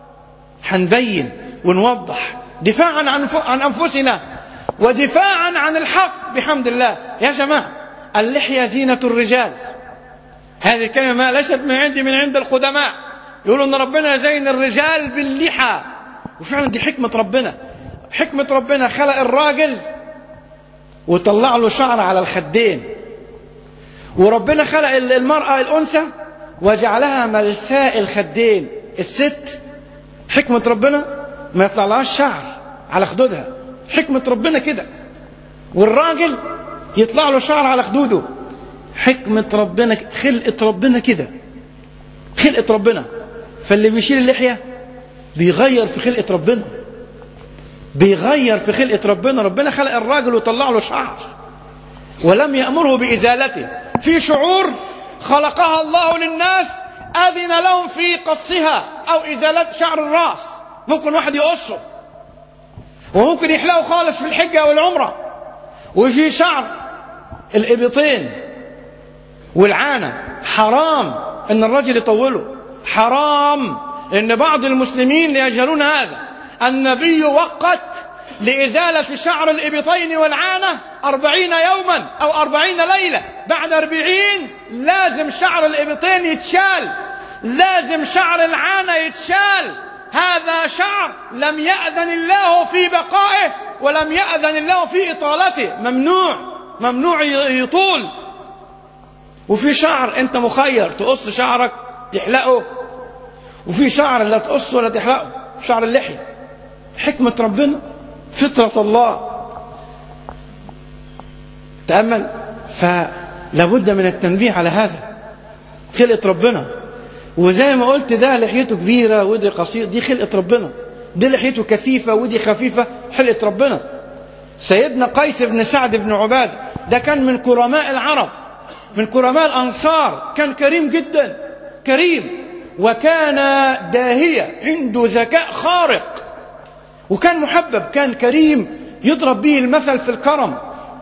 Speaker 3: هنبين ونوضح، دفاعا عن عن أنفسنا ودفاعا عن الحق بحمد الله. يا جماعة اللحية زينة الرجال، هذه الكلمة ما ليست من عندي، من عند القدماء. يقولوا أن ربنا زين الرجال باللحى، وفعلا دي حكمة ربنا. حكمة ربنا خلق الراجل وطلع له شعر على الخدين، وربنا خلق المرأة الأنثى وجعلها ملساء الخدين. الست حكمة ربنا ما يطلع لهاش شعر على خدودها، حكمة ربنا كده. والراجل يطلع له شعر على خدوده، حكمة ربنا، خلقة ربنا كده، خلقة ربنا. فاللي بيشيل اللحية بيغير في خلقة ربنا، بيغير في خلقة ربنا. ربنا خلق الراجل وطلع له شعر ولم يأمره بإزالته. في شعور خلقها الله للناس أذن لهم في قصها أو إزالة شعر الرأس. ممكن واحد يقصه، وممكن يحلقه خالص في الحجة والعمرة. وفي شعر الإبطين والعانة حرام أن الرجل يطوله، حرام. إن بعض المسلمين يجهلون هذا. النبي وقت لإزالة شعر الإبطين والعانة أربعين يوما أو أربعين ليلة. بعد أربعين لازم شعر الإبطين يتشال، لازم شعر العانة يتشال. هذا شعر لم يأذن الله في بقائه ولم يأذن الله في إطالته، ممنوع، ممنوع يطول. وفي شعر أنت مخير، تقص شعرك تحلقه، وفي شعر لا تقصه ولا تحلقه، شعر اللحية. حكمة ربنا، فطرة الله. تأمل. فلابد من التنبيه على هذا، خلقة ربنا. وزي ما قلت ده لحيته كبيرة ودي قصير، دي خلقة ربنا. دي لحيته كثيفة ودي خفيفة، خلقة ربنا. سيدنا قيس بن سعد بن عبادة ده كان من كرماء العرب، من كرماء الأنصار، كان كريم جدا، كريم، وكان داهية، عنده ذكاء خارق، وكان محبب، كان كريم يضرب به المثل في الكرم.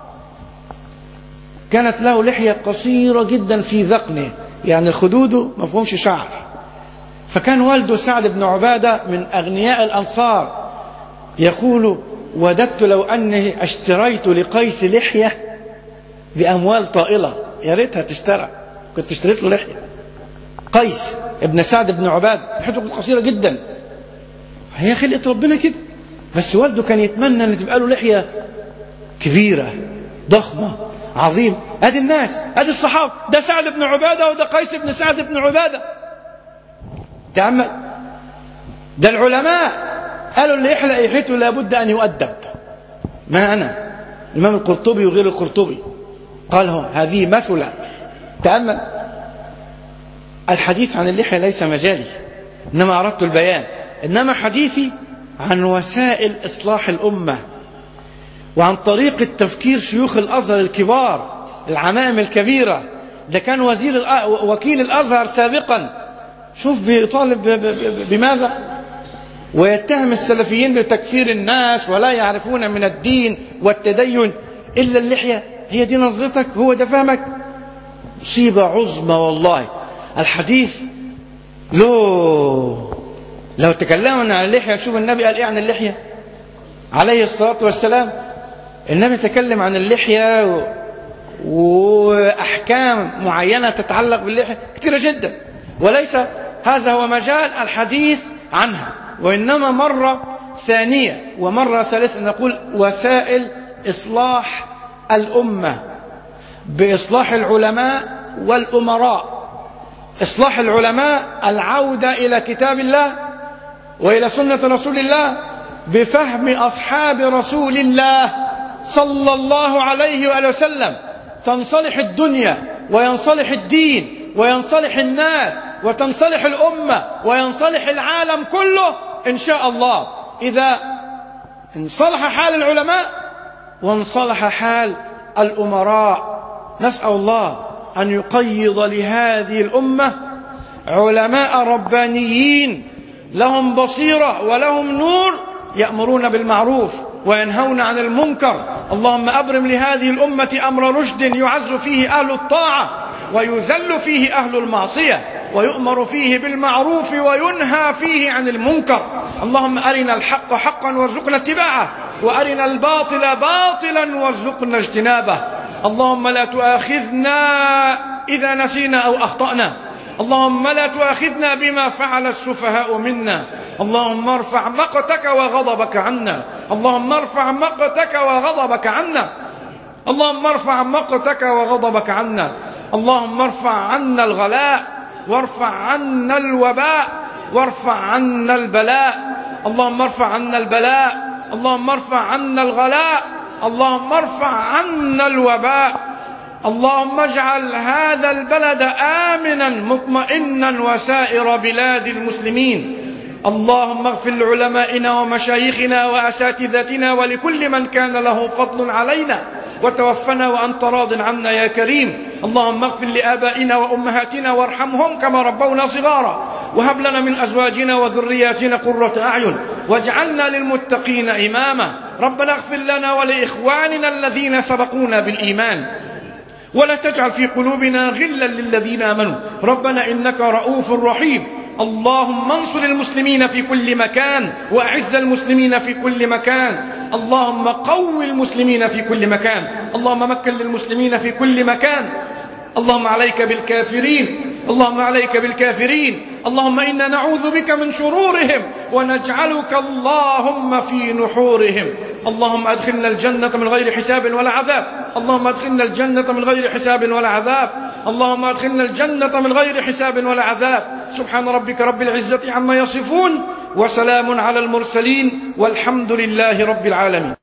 Speaker 3: كانت له لحية قصيرة جدا في ذقنه، يعني خدوده ما فيهمش شعر. فكان والده سعد بن عبادة من أغنياء الأنصار، يقول: وددت لو أني اشتريت لقيس لحية بأموال طائلة. يا ريتها تشترى، كنت اشتريت له لحية. قيس ابن سعد بن عبادة لحيته قصيرة جدا، هي خلقة ربنا كده. بس والده كان يتمنى أن تبقى له لحية كبيرة ضخمة عظيم. ادي الناس، ادي الصحابة، ده سعد بن عبادة وده قيس بن سعد بن عبادة. تأمل. ده العلماء قالوا اللي يحلق لحيته لابد أن يؤدب. ما أنا الإمام القرطبي وغير القرطبي قال هذه مثلة. تأمل. الحديث عن اللحية ليس مجالي، إنما أردت البيان. إنما حديثي عن وسائل إصلاح الأمة، وعن طريقة تفكير شيوخ الأزهر الكبار، العمائم الكبيرة. ده كان وزير وكيل الأزهر سابقا. شوف بيطالب بماذا؟ ويتهم السلفيين بتكفير الناس ولا يعرفون من الدين والتدين إلا اللحية. هي دي نظرتك؟ هو ده فهمك؟ مصيبة عظمى والله. الحديث لو لو تكلمنا عن اللحية، شوف النبي قال إيه عن اللحية عليه الصلاة والسلام. النبي تكلم عن اللحية و... وأحكام معينة تتعلق باللحية كثيرة جدا، وليس هذا هو مجال الحديث عنها. وإنما مرة ثانية ومرة ثالثة نقول وسائل إصلاح الأمة بإصلاح العلماء والأمراء. إصلاح العلماء العودة إلى كتاب الله وإلى سنة رسول الله بفهم أصحاب رسول الله صلى الله عليه وآله وسلم، تنصلح الدنيا وينصلح الدين وينصلح الناس وتنصلح الأمة وينصلح العالم كله إن شاء الله، إذا انصلح حال العلماء وانصلح حال الأمراء. نسأل الله أن يقيض لهذه الأمة علماء ربانيين لهم بصيرة ولهم نور، يأمرون بالمعروف وينهون عن المنكر. اللهم أبرم لهذه الأمة أمر رشد يعز فيه أهل الطاعة ويذل فيه أهل المعصية، ويؤمر فيه بالمعروف وينهى فيه عن المنكر. اللهم أرنا الحق حقا وارزقنا اتباعه، وأرنا الباطل باطلا وارزقنا اجتنابه. اللهم لا تؤاخذنا إذا نسينا أو أخطأنا، اللهم لا تؤاخذنا بما فعل السفهاء منا. اللهم ارفع مقتك وغضبك عنا، اللهم ارفع مقتك وغضبك عنا، اللهم ارفع مقتك وغضبك عنا، اللهم ارفع عنا الغلاء، وارفع عنا الوباء وارفع عنا البلاء. اللهم ارفع عنا البلاء، اللهم ارفع عنا الغلاء، اللهم ارفع عنا الوباء. اللهم اجعل هذا البلد آمنا مطمئنا وسائر بلاد المسلمين. اللهم اغفر لعلمائنا ومشايخنا وأساتذتنا ولكل من كان له فضل علينا، وتوفنا وأنت راض عنا يا كريم. اللهم اغفر لآبائنا وأمهاتنا وارحمهم كما ربونا صغارا، وهب لنا من أزواجنا وذرياتنا قرة أعين، واجعلنا للمتقين إماما. ربنا اغفر لنا ولإخواننا الذين سبقونا بالإيمان، ولا تجعل في قلوبنا غلا للذين آمنوا ربنا إنك رؤوف رحيم. اللهم انصر المسلمين في كل مكان، وأعز المسلمين في كل مكان. اللهم قو المسلمين في كل مكان، اللهم مكن للمسلمين في كل مكان. اللهم عليك بالكافرين، اللهم عليك بالكافرين. اللهم إنا نعوذ بك من شرورهم ونجعلك اللهم في نحورهم. اللهم أدخلنا الجنة من غير حساب ولا عذاب، اللهم أدخلنا الجنة من غير حساب ولا عذاب، اللهم أدخلنا الجنة من غير حساب ولا عذاب. سبحان ربك رب العزة عما يصفون، وسلام على المرسلين، والحمد لله رب العالمين.